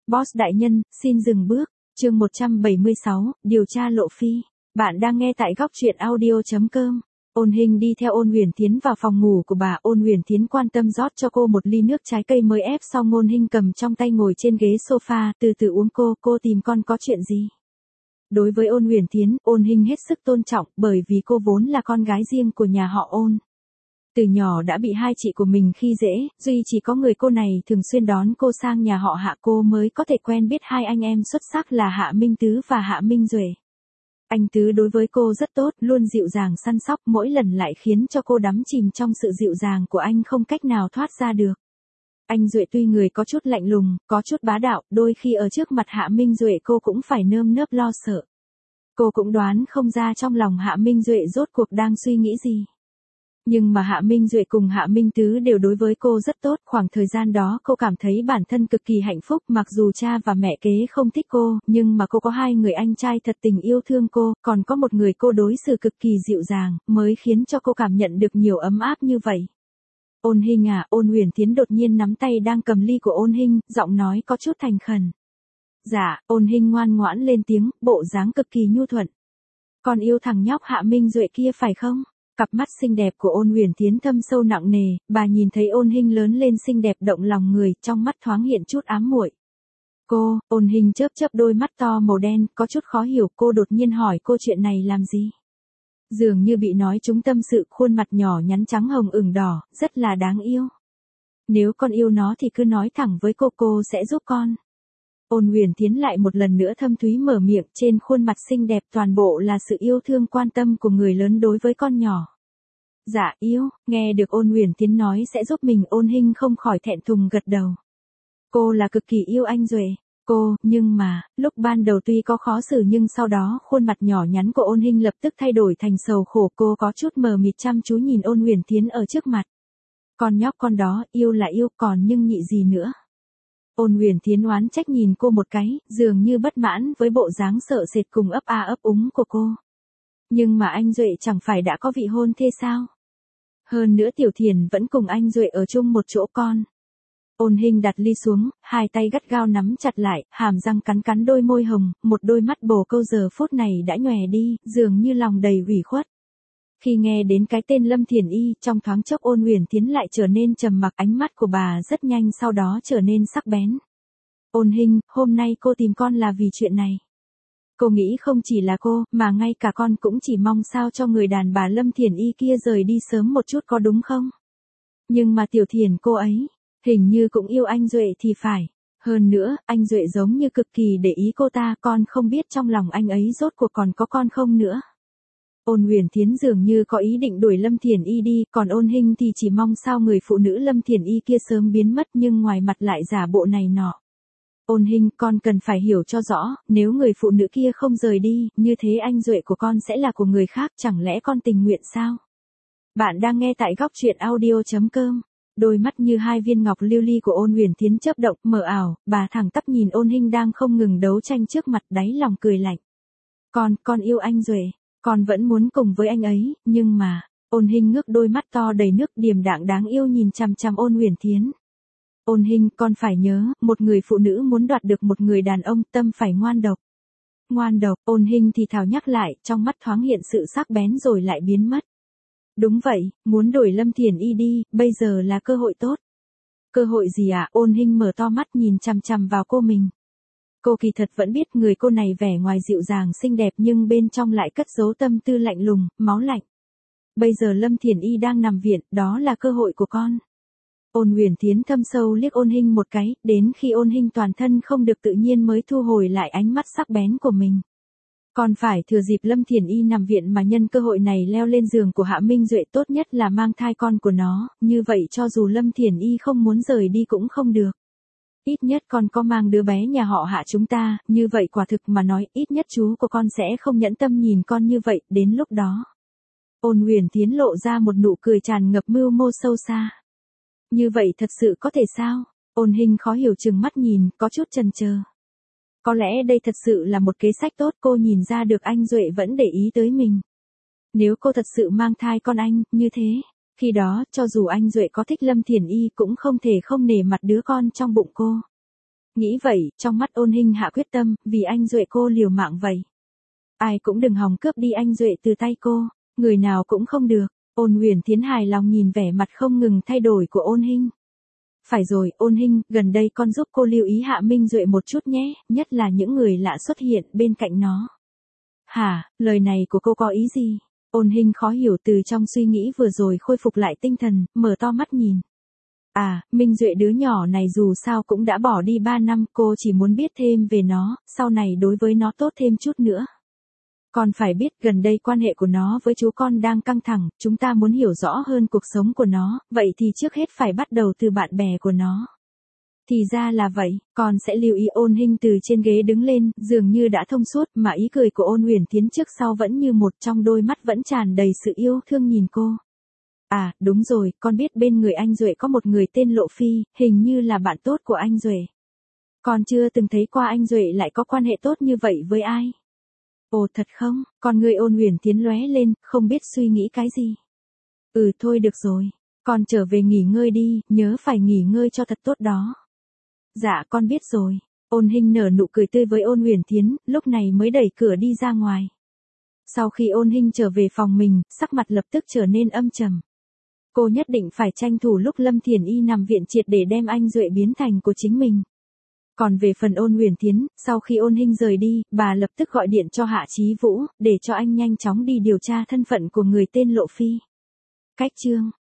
Boss đại nhân, xin dừng bước. Chương 176, điều tra Lộ Phi. Bạn đang nghe tại góc truyện audio.com. Ôn Hinh đi theo Ôn Huyền Tiến vào phòng ngủ của bà. Ôn Huyền Tiến quan tâm rót cho cô một ly nước trái cây mới ép xong. Ôn Hinh cầm trong tay ngồi trên ghế sofa, từ từ uống. Cô tìm con có chuyện gì? Đối với Ôn Huyền Tiến, Ôn Hinh hết sức tôn trọng, bởi vì cô vốn là con gái riêng của nhà họ Ôn. Từ nhỏ đã bị hai chị của mình khi dễ, duy chỉ có người cô này thường xuyên đón cô sang nhà họ Hạ, cô mới có thể quen biết hai anh em xuất sắc là Hạ Minh Tứ và Hạ Minh Duệ. Anh Tứ đối với cô rất tốt, luôn dịu dàng săn sóc, mỗi lần lại khiến cho cô đắm chìm trong sự dịu dàng của anh, không cách nào thoát ra được. Anh Duệ tuy người có chút lạnh lùng, có chút bá đạo, đôi khi ở trước mặt Hạ Minh Duệ cô cũng phải nơm nớp lo sợ. Cô cũng đoán không ra trong lòng Hạ Minh Duệ rốt cuộc đang suy nghĩ gì. Nhưng mà Hạ Minh Duệ cùng Hạ Minh Tứ đều đối với cô rất tốt, khoảng thời gian đó cô cảm thấy bản thân cực kỳ hạnh phúc, mặc dù cha và mẹ kế không thích cô, nhưng mà cô có hai người anh trai thật tình yêu thương cô, còn có một người cô đối xử cực kỳ dịu dàng, mới khiến cho cô cảm nhận được nhiều ấm áp như vậy. Ôn Hinh à, Ôn Huyền Tiến đột nhiên nắm tay đang cầm ly của Ôn Hinh, giọng nói có chút thành khẩn. Dạ, Ôn Hinh ngoan ngoãn lên tiếng, bộ dáng cực kỳ nhu thuận. Còn yêu thằng nhóc Hạ Minh Duệ kia phải không? Cặp mắt xinh đẹp của Ôn Huyền Tiến thâm sâu nặng nề, bà nhìn thấy Ôn Hinh lớn lên xinh đẹp động lòng người, trong mắt thoáng hiện chút ám muội. Ôn Hinh chớp chớp đôi mắt to màu đen, có chút khó hiểu, cô đột nhiên hỏi cô chuyện này làm gì? Dường như bị nói trúng tâm sự, khuôn mặt nhỏ nhắn trắng hồng ửng đỏ, rất là đáng yêu. Nếu con yêu nó thì cứ nói thẳng với cô sẽ giúp con. Ôn Huyền Tiến lại một lần nữa thâm thúy mở miệng, trên khuôn mặt xinh đẹp toàn bộ là sự yêu thương quan tâm của người lớn đối với con nhỏ. Dạ yêu, nghe được Ôn Huyền Tiến nói sẽ giúp mình, Ôn Hinh không khỏi thẹn thùng gật đầu. Cô là cực kỳ yêu anh Duệ. Nhưng mà, lúc ban đầu tuy có khó xử nhưng sau đó khuôn mặt nhỏ nhắn của Ôn Hinh lập tức thay đổi thành sầu khổ, cô có chút mờ mịt chăm chú nhìn Ôn Huyền Tiến ở trước mặt. Con nhóc con đó, yêu là yêu còn nhưng nhị gì nữa. Ôn Huyền Tiến oán trách nhìn cô một cái, dường như bất mãn với bộ dáng sợ sệt cùng ấp a ấp úng của cô. Nhưng mà anh Duệ chẳng phải đã có vị hôn thê sao? Hơn nữa Tiểu Thiền vẫn cùng anh Duệ ở chung một chỗ con. Ôn Hinh đặt ly xuống, hai tay gắt gao nắm chặt lại, hàm răng cắn đôi môi hồng, một đôi mắt bồ câu giờ phút này đã nhòe đi, dường như lòng đầy ủy khuất. Khi nghe đến cái tên Lâm Thiền Y, trong thoáng chốc Ôn Huyền Tiến lại trở nên trầm mặc, ánh mắt của bà rất nhanh sau đó trở nên sắc bén. Ôn Hinh, hôm nay cô tìm con là vì chuyện này. Cô nghĩ không chỉ là cô, mà ngay cả con cũng chỉ mong sao cho người đàn bà Lâm Thiền Y kia rời đi sớm một chút có đúng không? Nhưng mà Tiểu Thiền cô ấy, hình như cũng yêu anh Duệ thì phải. Hơn nữa, anh Duệ giống như cực kỳ để ý cô ta, con không biết trong lòng anh ấy rốt cuộc còn có con không nữa. Ôn Huyền Tiến dường như có ý định đuổi Lâm Thiền Y đi, còn Ôn Hinh thì chỉ mong sao người phụ nữ Lâm Thiền Y kia sớm biến mất, nhưng ngoài mặt lại giả bộ này nọ. Ôn Hinh, con cần phải hiểu cho rõ, nếu người phụ nữ kia không rời đi, như thế anh Duệ của con sẽ là của người khác, chẳng lẽ con tình nguyện sao? Bạn đang nghe tại góc truyện audio.com. Đôi mắt như hai viên ngọc lưu ly của Ôn Huyền Tiến chớp động, mờ ảo, bà thẳng tắp nhìn Ôn Hinh đang không ngừng đấu tranh trước mặt, đáy lòng cười lạnh. Con yêu anh Duệ. Con vẫn muốn cùng với anh ấy, nhưng mà, Ôn Hinh ngước đôi mắt to đầy nước điềm đạm đáng yêu nhìn chằm chằm Ôn Huyền Tiến. Ôn Hinh, con phải nhớ, một người phụ nữ muốn đoạt được một người đàn ông, tâm phải ngoan độc. Ngoan độc, Ôn Hinh thì thào nhắc lại, trong mắt thoáng hiện sự sắc bén rồi lại biến mất. Đúng vậy, muốn đuổi Lâm Thiền Y đi, bây giờ là cơ hội tốt. Cơ hội gì ạ? Ôn Hinh mở to mắt nhìn chằm chằm vào cô mình. Cô kỳ thật vẫn biết người cô này vẻ ngoài dịu dàng xinh đẹp nhưng bên trong lại cất giấu tâm tư lạnh lùng, máu lạnh. Bây giờ Lâm Thiền Y đang nằm viện, đó là cơ hội của con. Ôn Huyền Tiến thâm sâu liếc Ôn Hinh một cái, đến khi Ôn Hinh toàn thân không được tự nhiên mới thu hồi lại ánh mắt sắc bén của mình. Còn phải thừa dịp Lâm Thiền Y nằm viện mà nhân cơ hội này leo lên giường của Hạ Minh Duệ, tốt nhất là mang thai con của nó, như vậy cho dù Lâm Thiền Y không muốn rời đi cũng không được. Ít nhất con có mang đứa bé nhà họ Hạ chúng ta, như vậy quả thực mà nói, ít nhất chú của con sẽ không nhẫn tâm nhìn con như vậy, đến lúc đó. Ôn Huyền Tiến lộ ra một nụ cười tràn ngập mưu mô sâu xa. Như vậy thật sự có thể sao? Ôn Hinh khó hiểu chừng mắt nhìn, có chút chần chờ. Có lẽ đây thật sự là một kế sách tốt, cô nhìn ra được anh Duệ vẫn để ý tới mình. Nếu cô thật sự mang thai con anh, như thế, khi đó, cho dù anh Duệ có thích Lâm Thiền Y cũng không thể không nể mặt đứa con trong bụng cô. Nghĩ vậy, trong mắt Ôn Hinh hạ quyết tâm, vì anh Duệ cô liều mạng vậy. Ai cũng đừng hòng cướp đi anh Duệ từ tay cô, người nào cũng không được. Ôn Huyền Thiến hài lòng nhìn vẻ mặt không ngừng thay đổi của Ôn Hinh. Phải rồi, Ôn Hinh, gần đây con giúp cô lưu ý Hạ Minh Duệ một chút nhé, nhất là những người lạ xuất hiện bên cạnh nó. Hả, lời này của cô có ý gì? Ôn Hinh khó hiểu từ trong suy nghĩ vừa rồi khôi phục lại tinh thần, mở to mắt nhìn. À, Minh Duệ đứa nhỏ này dù sao cũng đã bỏ đi 3 năm, cô chỉ muốn biết thêm về nó, sau này đối với nó tốt thêm chút nữa. Con phải biết gần đây quan hệ của nó với chú con đang căng thẳng, chúng ta muốn hiểu rõ hơn cuộc sống của nó, vậy thì trước hết phải bắt đầu từ bạn bè của nó. Thì ra là vậy, con sẽ lưu ý. Ôn Hinh từ trên ghế đứng lên, dường như đã thông suốt, mà ý cười của Ôn Huyền Thiến trước sau vẫn như một, trong đôi mắt vẫn tràn đầy sự yêu thương nhìn cô. À, đúng rồi, con biết bên người anh Duệ có một người tên Lộ Phi, hình như là bạn tốt của anh Duệ. Con chưa từng thấy qua anh Duệ lại có quan hệ tốt như vậy với ai. Ồ thật không, con người Ôn Huyền Thiến lóe lên, không biết suy nghĩ cái gì. Thôi được rồi, con trở về nghỉ ngơi đi, nhớ phải nghỉ ngơi cho thật tốt đó. Dạ con biết rồi. Ôn Hinh nở nụ cười tươi với Ôn Huyền Thiến, lúc này mới đẩy cửa đi ra ngoài. Sau khi Ôn Hinh trở về phòng mình, sắc mặt lập tức trở nên âm trầm. Cô nhất định phải tranh thủ lúc Lâm Thiền Y nằm viện triệt để đem anh Duệ biến thành của chính mình. Còn về phần Ôn Huyền Thiến, sau khi Ôn Hinh rời đi, bà lập tức gọi điện cho Hạ Chí Vũ, để cho anh nhanh chóng đi điều tra thân phận của người tên Lộ Phi. Cách chương